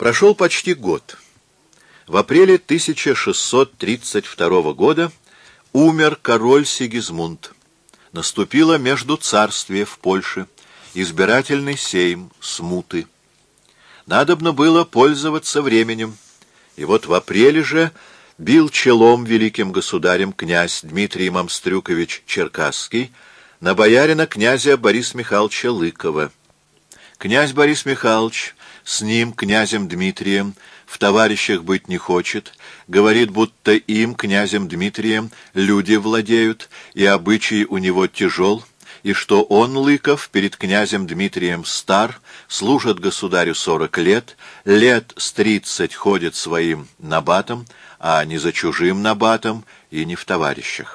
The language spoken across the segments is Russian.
Прошел почти год. В апреле 1632 года умер король Сигизмунд. Наступило междуцарствие в Польше, избирательный сейм, смуты. Надобно было пользоваться временем. И вот в апреле же бил челом великим государем князь Дмитрий Мамстрюкович Черкасский на боярина князя Бориса Михайловича Лыкова. Князь Борис Михайлович с ним, князем Дмитрием, в товарищах быть не хочет, говорит, будто им, князем Дмитрием, люди владеют, и обычай у него тяжел, и что он, Лыков, перед князем Дмитрием стар, служит государю 40 лет, лет с 30 ходит своим набатом, а не за чужим набатом и не в товарищах.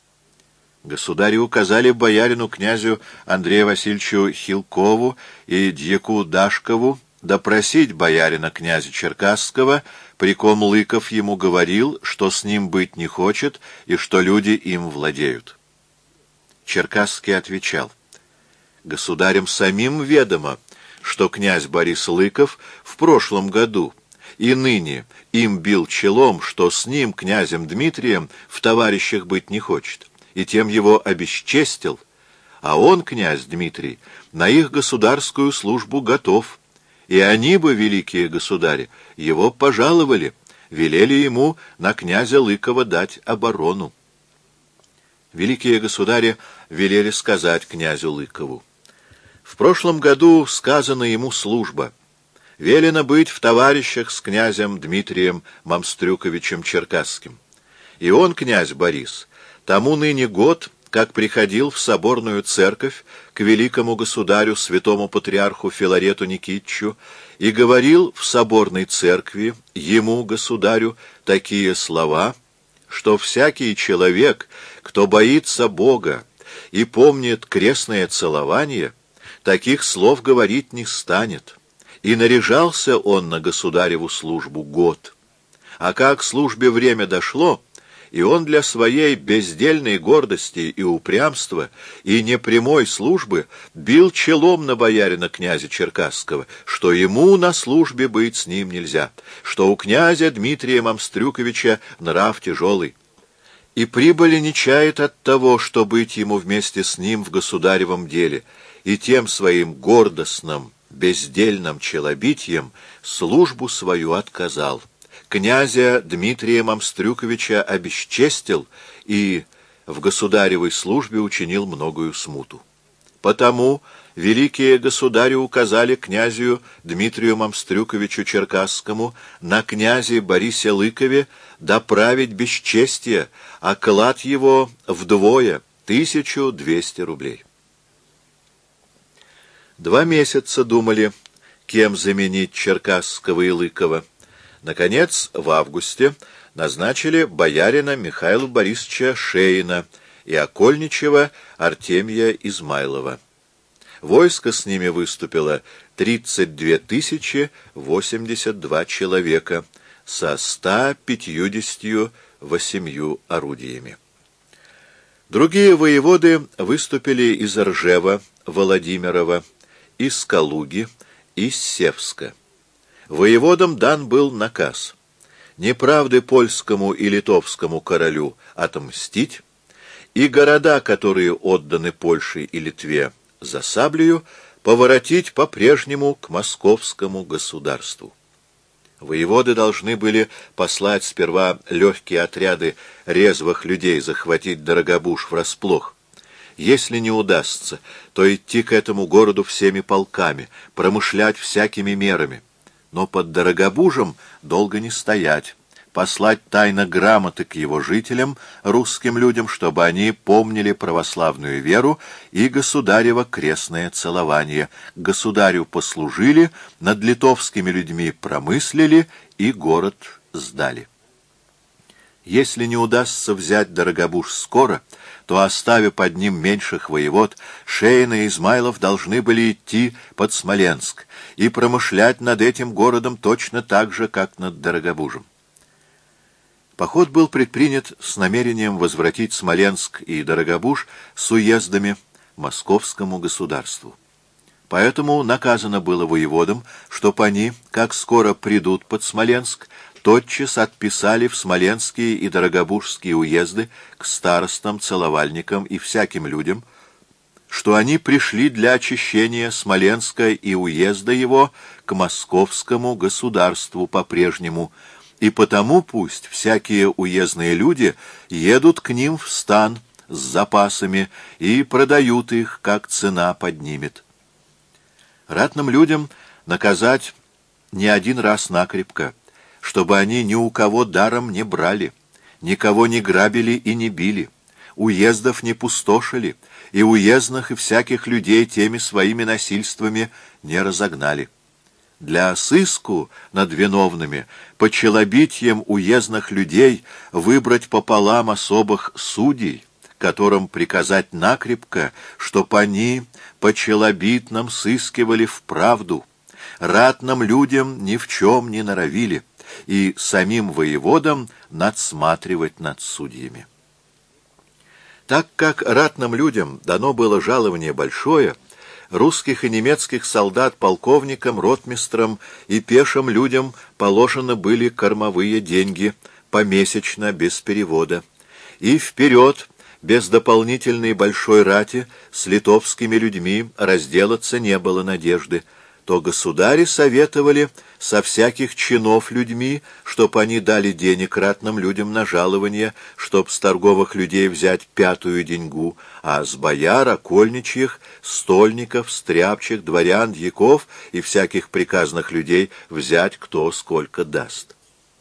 Государю указали боярину князю Андрею Васильевичу Хилкову и дьяку Дашкову допросить боярина князя Черкасского, при ком Лыков ему говорил, что с ним быть не хочет и что люди им владеют. Черкасский отвечал: «Государям самим ведомо, что князь Борис Лыков в прошлом году и ныне им бил челом, что с ним, князем Дмитрием, в товарищах быть не хочет, и тем его обесчестил, а он, князь Дмитрий, на их государскую службу готов, и они бы, великие государи, его пожаловали, велели ему на князя Лыкова дать оборону». Великие государи велели сказать князю Лыкову: «В прошлом году сказана ему служба. Велено быть в товарищах с князем Дмитрием Мамстрюковичем Черкасским. И он, князь Борис, тому ныне год, как приходил в соборную церковь к великому государю, святому патриарху Филарету Никитичу, и говорил в соборной церкви ему, государю, такие слова, что всякий человек, кто боится Бога и помнит крестное целование, таких слов говорить не станет. И наряжался он на государеву службу год. А как к службе время дошло, и он для своей бездельной гордости и упрямства и непрямой службы бил челом на боярина князя Черкасского, что ему на службе быть с ним нельзя, что у князя Дмитрия Мамстрюковича нрав тяжелый. И прибыли не чает от того, что быть ему вместе с ним в государевом деле, и тем своим гордостным, бездельным челобитием службу свою отказал. Князя Дмитрия Мамстрюковича обесчестил и в государевой службе учинил многою смуту. Потому великие государи указали князю Дмитрию Мамстрюковичу Черкасскому на князе Борисе Лыкове доправить бесчестие, а клад его вдвое, 1200 рублей. 2 месяца думали, кем заменить Черкасского и Лыкова. Наконец, в августе назначили боярина Михаила Борисовича Шеина и окольничего Артемия Измайлова. Войско с ними выступило 32 082 человека со 158 орудиями. Другие воеводы выступили из Ржева, Владимирова, из Калуги, из Севска. Воеводам дан был наказ неправды польскому и литовскому королю отмстить, и города, которые отданы Польше и Литве за саблею, поворотить по-прежнему к московскому государству. Воеводы должны были послать сперва легкие отряды резвых людей захватить Дорогобуж врасплох. Если не удастся, то идти к этому городу всеми полками, промышлять всякими мерами. Но под Дорогобужем долго не стоять, послать тайно грамоты к его жителям, русским людям, чтобы они помнили православную веру и государево крестное целование, государю послужили, над литовскими людьми промыслили и город сдали. Если не удастся взять Дорогобуж скоро, то, оставив под ним меньших воевод, Шеин и Измайлов должны были идти под Смоленск и промышлять над этим городом точно так же, как над Дорогобужем. Поход был предпринят с намерением возвратить Смоленск и Дорогобуж с уездами московскому государству. Поэтому наказано было воеводам, чтоб они, как скоро придут под Смоленск, тотчас отписали в Смоленские и Дорогобужские уезды к старостам, целовальникам и всяким людям, что они пришли для очищения Смоленска и уезда его к московскому государству по-прежнему, и потому пусть всякие уездные люди едут к ним в стан с запасами и продают их, как цена поднимет. Ратным людям наказать не один раз накрепко, чтобы они ни у кого даром не брали, никого не грабили и не били, уездов не пустошили, и уездных и всяких людей теми своими насильствами не разогнали. Для сыску над виновными, по челобитьям уездных людей выбрать пополам особых судей, которым приказать накрепко, чтоб они по челобитным сыскивали вправду, ратным людям ни в чем не норовили, и самим воеводам надсматривать над судьями. Так как ратным людям дано было жалование большое, русских и немецких солдат полковникам, ротмистрам и пешим людям положены были кормовые деньги помесячно без перевода, и вперед, без дополнительной большой рати, с литовскими людьми разделаться не было надежды, то государи советовали со всяких чинов людьми, чтоб они дали денег ратным людям на жалование, чтоб с торговых людей взять 5-ю деньгу, а с бояр, окольничьих, стольников, стряпчих, дворян, дьяков и всяких приказных людей взять кто сколько даст.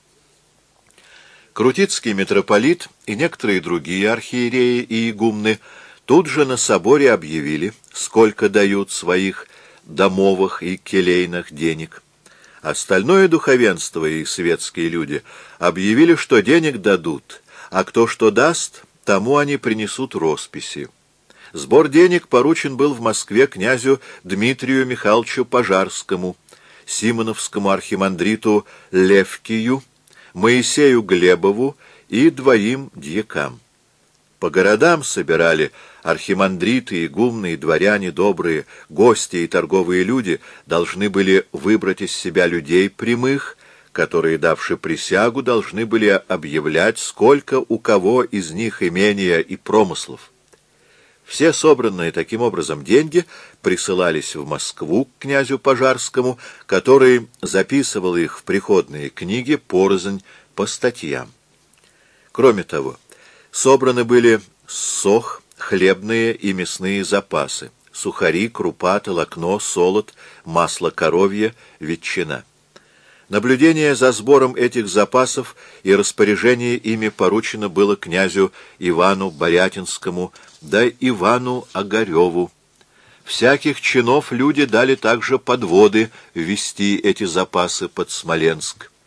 Крутицкий митрополит и некоторые другие архиереи и игумны тут же на соборе объявили, сколько дают своих домовых и келейных денег. Остальное духовенство и светские люди объявили, что денег дадут, а кто что даст, тому они принесут росписи. Сбор денег поручен был в Москве князю Дмитрию Михайловичу Пожарскому, симоновскому архимандриту Левкию, Моисею Глебову и 2 дьякам. По городам собирали архимандриты, игумны и дворяне добрые, гости и торговые люди должны были выбрать из себя людей прямых, которые, давши присягу, должны были объявлять, сколько у кого из них имения и промыслов. Все собранные таким образом деньги присылались в Москву к князю Пожарскому, который записывал их в приходные книги порознь по статьям. Кроме того, собраны были сох, хлебные и мясные запасы, сухари, крупа, толокно, солод, масло коровье, ветчина. Наблюдение за сбором этих запасов и распоряжение ими поручено было князю Ивану Борятинскому да Ивану Огареву. Всяких чинов люди дали также подводы ввести эти запасы под Смоленск.